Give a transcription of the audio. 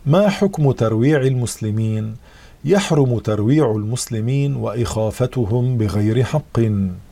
ما حكم ترويع المسلمين؟ يحرم ترويع المسلمين وإخافتهم بغير حق.